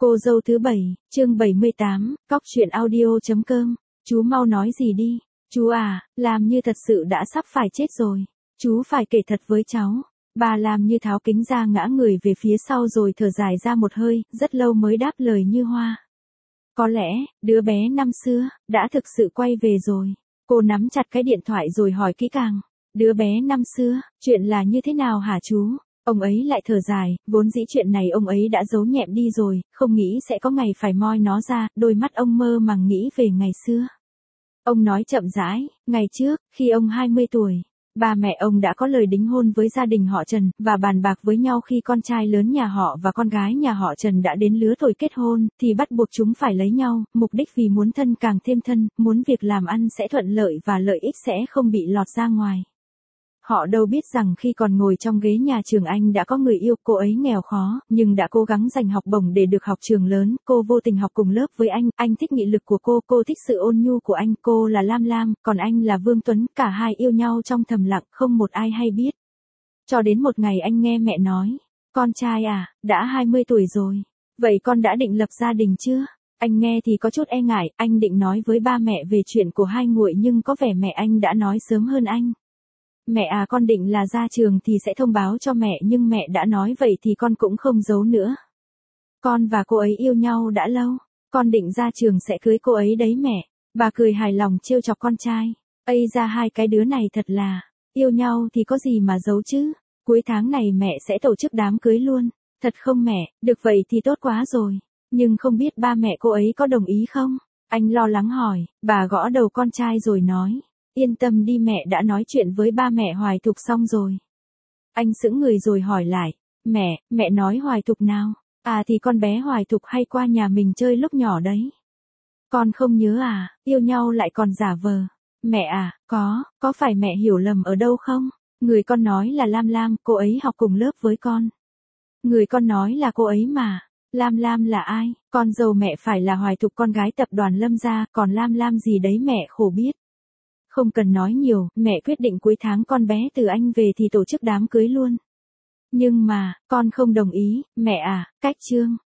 Cô dâu thứ 7, chương 78, cóc truyện audio.com. Chú mau nói gì đi. Chú à, làm như thật sự đã sắp phải chết rồi. Chú phải kể thật với cháu. Bà làm như tháo kính ra ngã người về phía sau rồi thở dài ra một hơi, rất lâu mới đáp lời như hoa. Có lẽ, đứa bé năm xưa, đã thực sự quay về rồi. Cô nắm chặt cái điện thoại rồi hỏi kỹ càng. Đứa bé năm xưa, chuyện là như thế nào hả chú? Ông ấy lại thở dài, vốn dĩ chuyện này ông ấy đã giấu nhẹm đi rồi, không nghĩ sẽ có ngày phải moi nó ra, đôi mắt ông mơ màng nghĩ về ngày xưa. Ông nói chậm rãi, ngày trước, khi ông 20 tuổi, ba mẹ ông đã có lời đính hôn với gia đình họ Trần, và bàn bạc với nhau khi con trai lớn nhà họ và con gái nhà họ Trần đã đến lứa tuổi kết hôn, thì bắt buộc chúng phải lấy nhau, mục đích vì muốn thân càng thêm thân, muốn việc làm ăn sẽ thuận lợi và lợi ích sẽ không bị lọt ra ngoài. Họ đâu biết rằng khi còn ngồi trong ghế nhà trường anh đã có người yêu, cô ấy nghèo khó, nhưng đã cố gắng giành học bổng để được học trường lớn, cô vô tình học cùng lớp với anh thích nghị lực của cô thích sự ôn nhu của anh, cô là Lam Lam, còn anh là Vương Tuấn, cả hai yêu nhau trong thầm lặng, không một ai hay biết. Cho đến một ngày anh nghe mẹ nói, con trai à, đã 20 tuổi rồi, vậy con đã định lập gia đình chưa? Anh nghe thì có chút e ngại, anh định nói với ba mẹ về chuyện của hai nguội nhưng có vẻ mẹ anh đã nói sớm hơn anh. Mẹ à, con định là ra trường thì sẽ thông báo cho mẹ nhưng mẹ đã nói vậy thì con cũng không giấu nữa. Con và cô ấy yêu nhau đã lâu, con định ra trường sẽ cưới cô ấy đấy mẹ. Bà cười hài lòng trêu chọc con trai. Ây ra hai cái đứa này thật là, yêu nhau thì có gì mà giấu chứ. Cuối tháng này mẹ sẽ tổ chức đám cưới luôn. Thật không mẹ, được vậy thì tốt quá rồi. Nhưng không biết ba mẹ cô ấy có đồng ý không? Anh lo lắng hỏi, bà gõ đầu con trai rồi nói. Yên tâm đi mẹ đã nói chuyện với ba mẹ Hoài Thục xong rồi. Anh sững người rồi hỏi lại, mẹ nói Hoài Thục nào? À thì con bé Hoài Thục hay qua nhà mình chơi lúc nhỏ đấy. Con không nhớ à, yêu nhau lại còn giả vờ. Mẹ à, có phải mẹ hiểu lầm ở đâu không? Người con nói là Lam Lam, cô ấy học cùng lớp với con. Người con nói là cô ấy mà. Lam Lam là ai? Con dâu mẹ phải là Hoài Thục con gái tập đoàn Lâm gia, còn Lam Lam gì đấy mẹ khổ biết. Không cần nói nhiều, mẹ quyết định cuối tháng con bé từ Anh về thì tổ chức đám cưới luôn. Nhưng mà, con không đồng ý, mẹ à, cách chương.